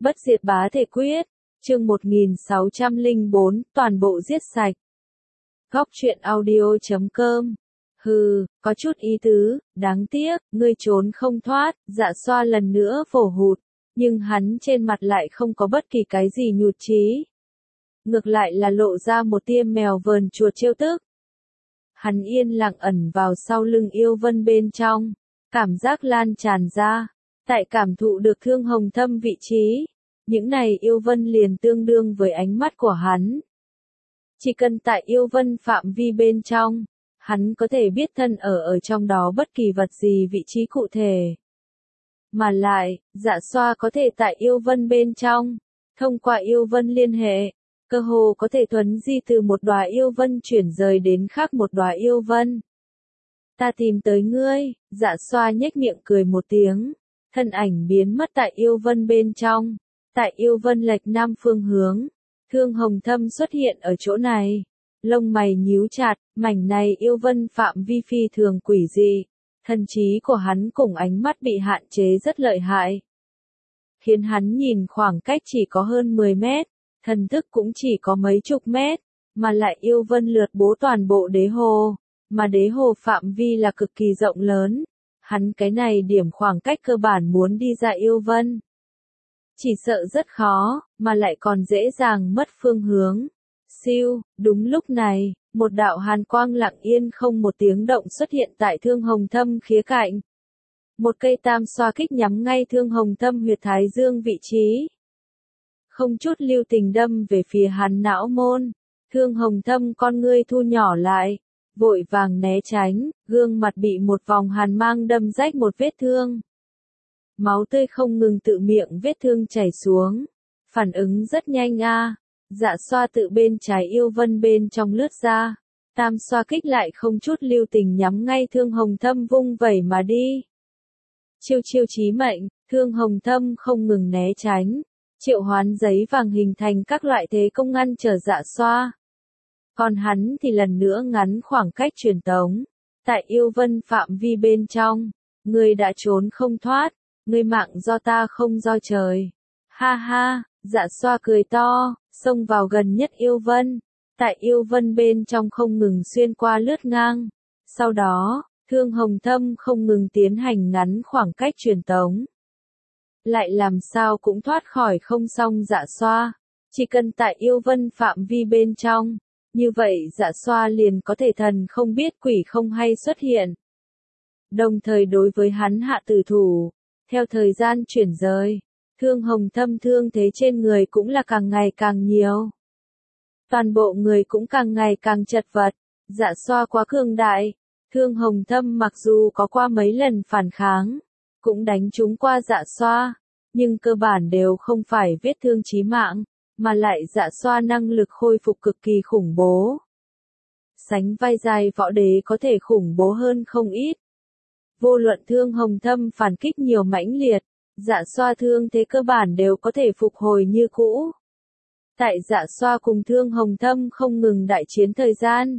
Bất diệt bá thể quyết, chương 1604, toàn bộ giết sạch. Góc truyện audio.com. Hừ, có chút ý tứ, đáng tiếc, ngươi trốn không thoát, Dạ Xoa lần nữa vồ hụt, nhưng hắn trên mặt lại không có bất kỳ cái gì nhụt chí. Ngược lại là lộ ra một tia mèo vờn chuột trêu tức. Hắn yên lặng ẩn vào sau lưng Yêu Vân bên trong, cảm giác lan tràn ra, tại cảm thụ được Thương Hồng Thâm vị trí. Những này Yêu Vân liền tương đương với ánh mắt của hắn. Chỉ cần tại Yêu Vân phạm vi bên trong, hắn có thể biết thân ở trong đó bất kỳ vật gì vị trí cụ thể. Mà lại, Dạ Xoa có thể tại Yêu Vân bên trong, thông qua Yêu Vân liên hệ, cơ hồ có thể thuấn di từ một đóa Yêu Vân chuyển rời đến khác một đóa Yêu Vân. Ta tìm tới ngươi, Dạ Xoa nhếch miệng cười một tiếng, thân ảnh biến mất tại Yêu Vân bên trong. Tại Yêu Vân lệch nam phương hướng, Thương Hồng Thâm xuất hiện ở chỗ này. Lông mày nhíu chặt, mảnh này Yêu Vân phạm vi phi thường quỷ dị. Thần trí của hắn cùng ánh mắt bị hạn chế rất lợi hại. Khiến hắn nhìn khoảng cách chỉ có hơn 10 mét, thần thức cũng chỉ có mấy chục mét, mà lại Yêu Vân lượt bố toàn bộ đế hồ, mà đế hồ phạm vi là cực kỳ rộng lớn. Hắn cái này điểm khoảng cách cơ bản muốn đi ra Yêu Vân. Chỉ sợ rất khó, mà lại còn dễ dàng mất phương hướng. Siêu, đúng lúc này, một đạo hàn quang lặng yên không một tiếng động xuất hiện tại Thương Hồng Thâm khía cạnh. Một cây tam xoa kích nhắm ngay Thương Hồng Thâm huyệt thái dương vị trí. Không chút lưu tình đâm về phía hắn não môn. Thương Hồng Thâm con ngươi thu nhỏ lại, vội vàng né tránh, gương mặt bị một vòng hàn mang đâm rách một vết thương. Máu tươi không ngừng tự miệng vết thương chảy xuống. Phản ứng rất nhanh a. Dạ Xoa tự bên trái Yêu Vân bên trong lướt ra. Tam xoa kích lại không chút lưu tình nhắm ngay Thương Hồng Thâm vung vẩy mà đi. Chiêu chí mệnh, Thương Hồng Thâm không ngừng né tránh. Triệu hoán giấy vàng hình thành các loại thế công ngăn trở Dạ Xoa. Còn hắn thì lần nữa ngắn khoảng cách truyền tống. Tại Yêu Vân phạm vi bên trong, ngươi đã trốn không thoát. Ngươi mạng do ta không do trời. Ha ha, Dạ Xoa cười to, xông vào gần nhất Yêu Vân. Tại Yêu Vân bên trong không ngừng xuyên qua lướt ngang. Sau đó, Thương Hồng Thâm không ngừng tiến hành ngắn khoảng cách truyền tống. Lại làm sao cũng thoát khỏi không xong Dạ Xoa. Chỉ cần tại Yêu Vân phạm vi bên trong, như vậy Dạ Xoa liền có thể thần không biết quỷ không hay xuất hiện. Đồng thời đối với hắn hạ tử thủ. Theo thời gian chuyển rời, Thương Hồng Thâm thương thế trên người cũng là càng ngày càng nhiều. Toàn bộ người cũng càng ngày càng chật vật, Dạ Xoa quá cường đại. Thương Hồng Thâm mặc dù có qua mấy lần phản kháng, cũng đánh trúng qua Dạ Xoa, nhưng cơ bản đều không phải vết thương chí mạng, mà lại Dạ Xoa năng lực khôi phục cực kỳ khủng bố. Sánh vai dài võ đế có thể khủng bố hơn không ít. Vô luận Thương Hồng Thâm phản kích nhiều mãnh liệt, Dạ Xoa thương thế cơ bản đều có thể phục hồi như cũ. Tại Dạ Xoa cùng Thương Hồng Thâm không ngừng đại chiến thời gian.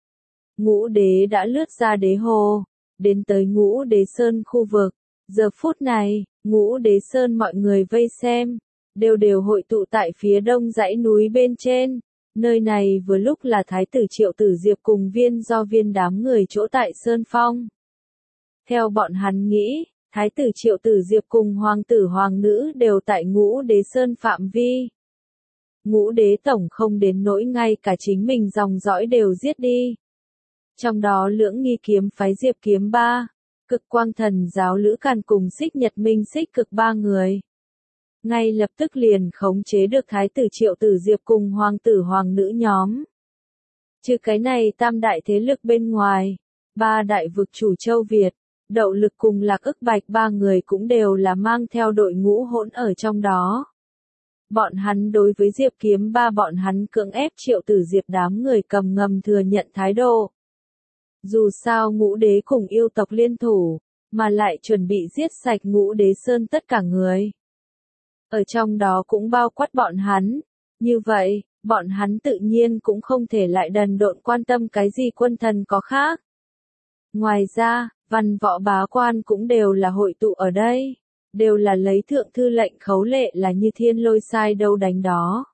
Ngũ đế đã lướt ra đế hồ, đến tới Ngũ Đế Sơn khu vực. Giờ phút này, Ngũ Đế Sơn mọi người vây xem, đều hội tụ tại phía đông dãy núi bên trên. Nơi này vừa lúc là Thái tử Triệu Tử Diệp cùng Viên đám người chỗ tại Sơn Phong. Theo bọn hắn nghĩ, Thái tử Triệu Tử Diệp cùng Hoàng tử Hoàng nữ đều tại Ngũ Đế Sơn phạm vi. Ngũ đế tổng không đến nỗi ngay cả chính mình dòng dõi đều giết đi. Trong đó Lưỡng Nghi kiếm phái Diệp Kiếm Ba, Cực Quang Thần giáo Lữ Càn cùng Xích Nhật Minh Xích Cực ba người. Ngay lập tức liền khống chế được Thái tử Triệu Tử Diệp cùng Hoàng tử Hoàng nữ nhóm. Trừ cái này tam đại thế lực bên ngoài, ba đại vực chủ châu Việt, Đậu Lực cùng Lạc Ức Bạch ba người cũng đều là mang theo đội ngũ hỗn ở trong đó. Bọn hắn đối với Diệp Kiếm Ba bọn hắn cưỡng ép Triệu Tử Diệp đám người cầm ngầm thừa nhận thái độ. Dù sao Ngũ đế cùng yêu tộc liên thủ, mà lại chuẩn bị giết sạch Ngũ Đế Sơn tất cả người. Ở trong đó cũng bao quát bọn hắn. Như vậy, bọn hắn tự nhiên cũng không thể lại đần độn quan tâm cái gì quân thần có khác. Ngoài ra, văn võ bá quan cũng đều là hội tụ ở đây. đều là lấy thượng thư lệnh khấu lệ là như thiên lôi sai đâu đánh đó.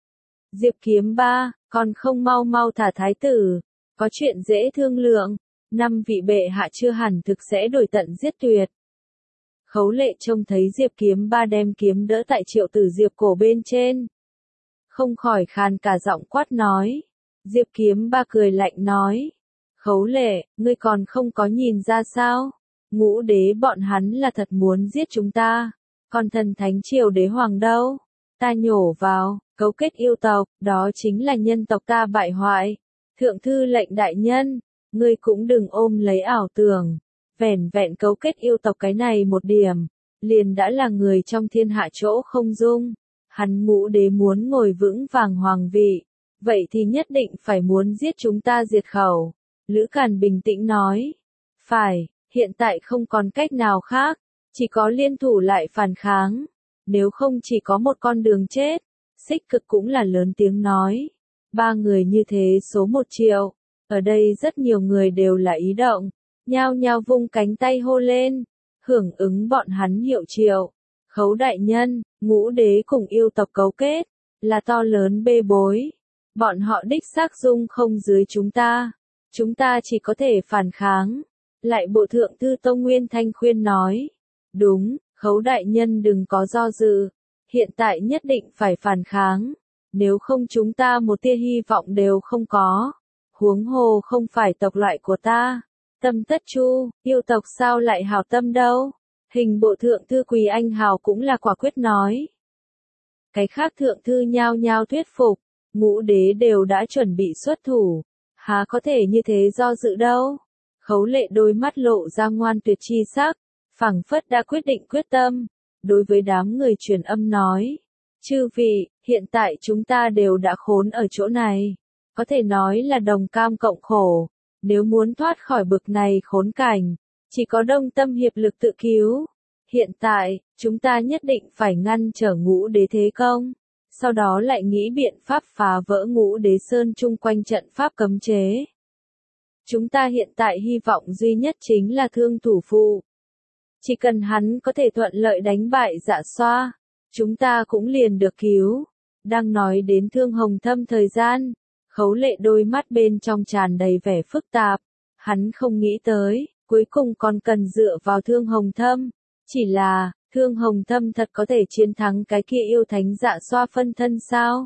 Diệp Kiếm Ba, còn không mau mau thả thái tử, có chuyện dễ thương lượng, 5 vị bệ hạ chưa hẳn thực sẽ đổi tận giết tuyệt. Khấu lệ trông thấy Diệp Kiếm Ba đem kiếm đỡ tại Triệu Tử Diệp cổ bên trên. Không khỏi khàn cả giọng quát nói. Diệp Kiếm Ba cười lạnh nói. Khấu lệ, ngươi còn không có nhìn ra sao? Ngũ đế bọn hắn là thật muốn giết chúng ta. Còn thần thánh triều đế hoàng đâu? Ta nhổ vào, cấu kết yêu tộc, đó chính là nhân tộc ta bại hoại. Thượng thư lệnh đại nhân, ngươi cũng đừng ôm lấy ảo tưởng. Vẻn vẹn cấu kết yêu tộc cái này một điểm, liền đã là người trong thiên hạ chỗ không dung. Hắn Ngũ đế muốn ngồi vững vàng hoàng vị, vậy thì nhất định phải muốn giết chúng ta diệt khẩu. Lữ Càn bình tĩnh nói. Phải, hiện tại không còn cách nào khác, chỉ có liên thủ lại phản kháng. Nếu không chỉ có một con đường chết. Xích Cực cũng là lớn tiếng nói. 3 người như thế số 1 triệu. Ở đây rất nhiều người đều là ý động. Nhao nhao vung cánh tay hô lên. Hưởng ứng bọn hắn hiệu triệu. Khấu đại nhân, Ngũ đế cùng yêu tộc cấu kết. Là to lớn bê bối. Bọn họ đích xác dung không dưới chúng ta. Chúng ta chỉ có thể phản kháng. Lại bộ thượng thư Tông Nguyên Thanh khuyên nói. Đúng, Khấu đại nhân đừng có do dự. Hiện tại nhất định phải phản kháng. Nếu không chúng ta một tia hy vọng đều không có. Huống hồ không phải tộc loại của ta. Tâm Tất Chu, yêu tộc sao lại hảo tâm đâu. Hình bộ thượng thư Quỳ Anh Hào cũng là quả quyết nói. Cái khác thượng thư nhao nhao thuyết phục. Ngũ đế đều đã chuẩn bị xuất thủ. Há có thể như thế do dự đâu. Khấu lệ đôi mắt lộ ra ngoan tuyệt chi sắc. Phảng phất đã quyết định quyết tâm. Đối với đám người truyền âm nói. Chư vị, hiện tại chúng ta đều đã khốn ở chỗ này. Có thể nói là đồng cam cộng khổ. Nếu muốn thoát khỏi bực này khốn cảnh, chỉ có đồng tâm hiệp lực tự cứu. Hiện tại, chúng ta nhất định phải ngăn trở Ngũ đế thế công. Sau đó lại nghĩ biện pháp phá vỡ Ngũ đế sơn chung quanh trận pháp cấm chế. Chúng ta hiện tại hy vọng duy nhất chính là Thương thủ phụ. Chỉ cần hắn có thể thuận lợi đánh bại Dạ Xoa, chúng ta cũng liền được cứu. Đang nói đến Thương Hồng Thâm thời gian, Khấu lệ đôi mắt bên trong tràn đầy vẻ phức tạp. Hắn không nghĩ tới, cuối cùng còn cần dựa vào Thương Hồng Thâm. Chỉ là, Thương Hồng Thâm thật có thể chiến thắng cái kia yêu thánh Dạ Xoa phân thân sao?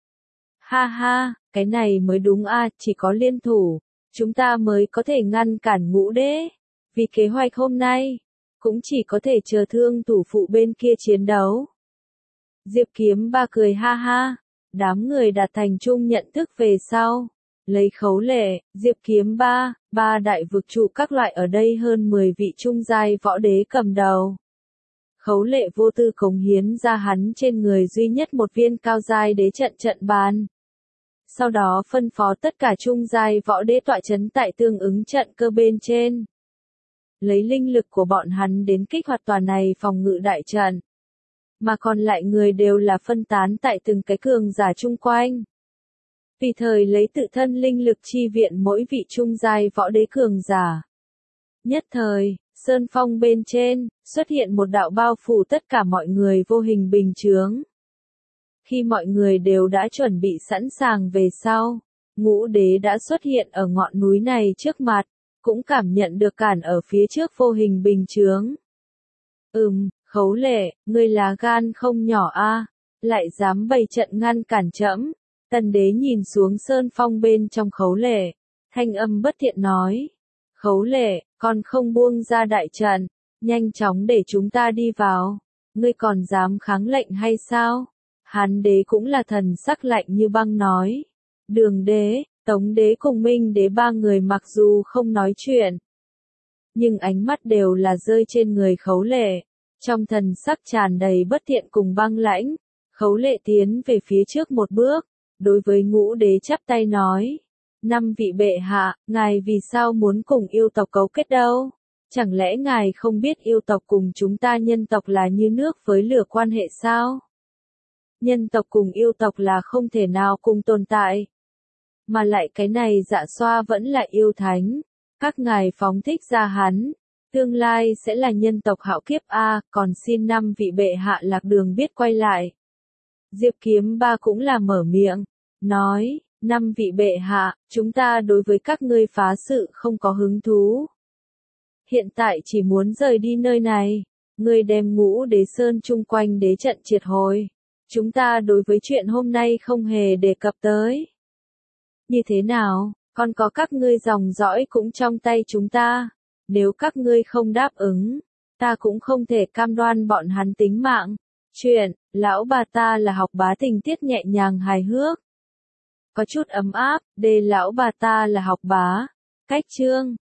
Ha ha, cái này mới đúng a, chỉ có liên thủ, chúng ta mới có thể ngăn cản Ngũ đế. Vì kế hoạch hôm nay, cũng chỉ có thể chờ Thương thủ phụ bên kia chiến đấu. Diệp Kiếm Ba cười ha ha, đám người đạt thành chung nhận thức về sau. Lấy Khấu lệ, Diệp Kiếm Ba, 3 đại vực trụ các loại ở đây hơn 10 vị trung giai võ đế cầm đầu. Khấu lệ vô tư cống hiến ra hắn trên người duy nhất một viên cao giai đế trận bàn. Sau đó phân phó tất cả trung giai võ đế tọa chấn tại tương ứng trận cơ bên trên. Lấy linh lực của bọn hắn đến kích hoạt tòa này phòng ngự đại trận. Mà còn lại người đều là phân tán tại từng cái cường giả chung quanh. Vì thời lấy tự thân linh lực chi viện mỗi vị trung giai võ đế cường giả. Nhất thời, sơn phong bên trên, xuất hiện một đạo bao phủ tất cả mọi người vô hình bình chướng. Khi mọi người đều đã chuẩn bị sẵn sàng về sau, Ngũ đế đã xuất hiện ở ngọn núi này trước mặt, cũng cảm nhận được cản ở phía trước vô hình bình chướng. Khấu lệ, ngươi là gan không nhỏ a, lại dám bày trận ngăn cản trẫm. Tần đế nhìn xuống sơn phong bên trong Khấu lệ, thanh âm bất thiện nói. Khấu lệ, còn không buông ra đại trận, nhanh chóng để chúng ta đi vào. Ngươi còn dám kháng lệnh hay sao? Hán đế cũng là thần sắc lạnh như băng nói. Đường đế, Tống đế cùng Minh đế 3 người mặc dù không nói chuyện, nhưng ánh mắt đều là rơi trên người Khấu lệ. Trong thần sắc tràn đầy bất thiện cùng băng lãnh, Khấu lệ tiến về phía trước một bước, đối với Ngũ đế chắp tay nói. 5 vị bệ hạ, ngài vì sao muốn cùng yêu tộc cấu kết đâu? Chẳng lẽ ngài không biết yêu tộc cùng chúng ta nhân tộc là như nước với lửa quan hệ sao? Nhân tộc cùng yêu tộc là không thể nào cùng tồn tại. Mà lại cái này Dạ Xoa vẫn là yêu thánh. Các ngài phóng thích ra hắn, Tương lai sẽ là nhân tộc hạo kiếp a, còn xin 5 vị bệ hạ lạc đường biết quay lại. Diệp Kiếm Ba cũng là mở miệng, nói, 5 vị bệ hạ, chúng ta đối với các ngươi phá sự không có hứng thú. Hiện tại chỉ muốn rời đi nơi này, ngươi đem Ngũ Đế Sơn chung quanh đế trận triệt hồi. Chúng ta đối với chuyện hôm nay không hề đề cập tới. Như thế nào, còn có các ngươi dòng dõi cũng trong tay chúng ta. Nếu các ngươi không đáp ứng, ta cũng không thể cam đoan bọn hắn tính mạng. Chuyện, lão bà ta là học bá tình tiết nhẹ nhàng hài hước. Có chút ấm áp, đề lão bà ta là học bá. Cách chương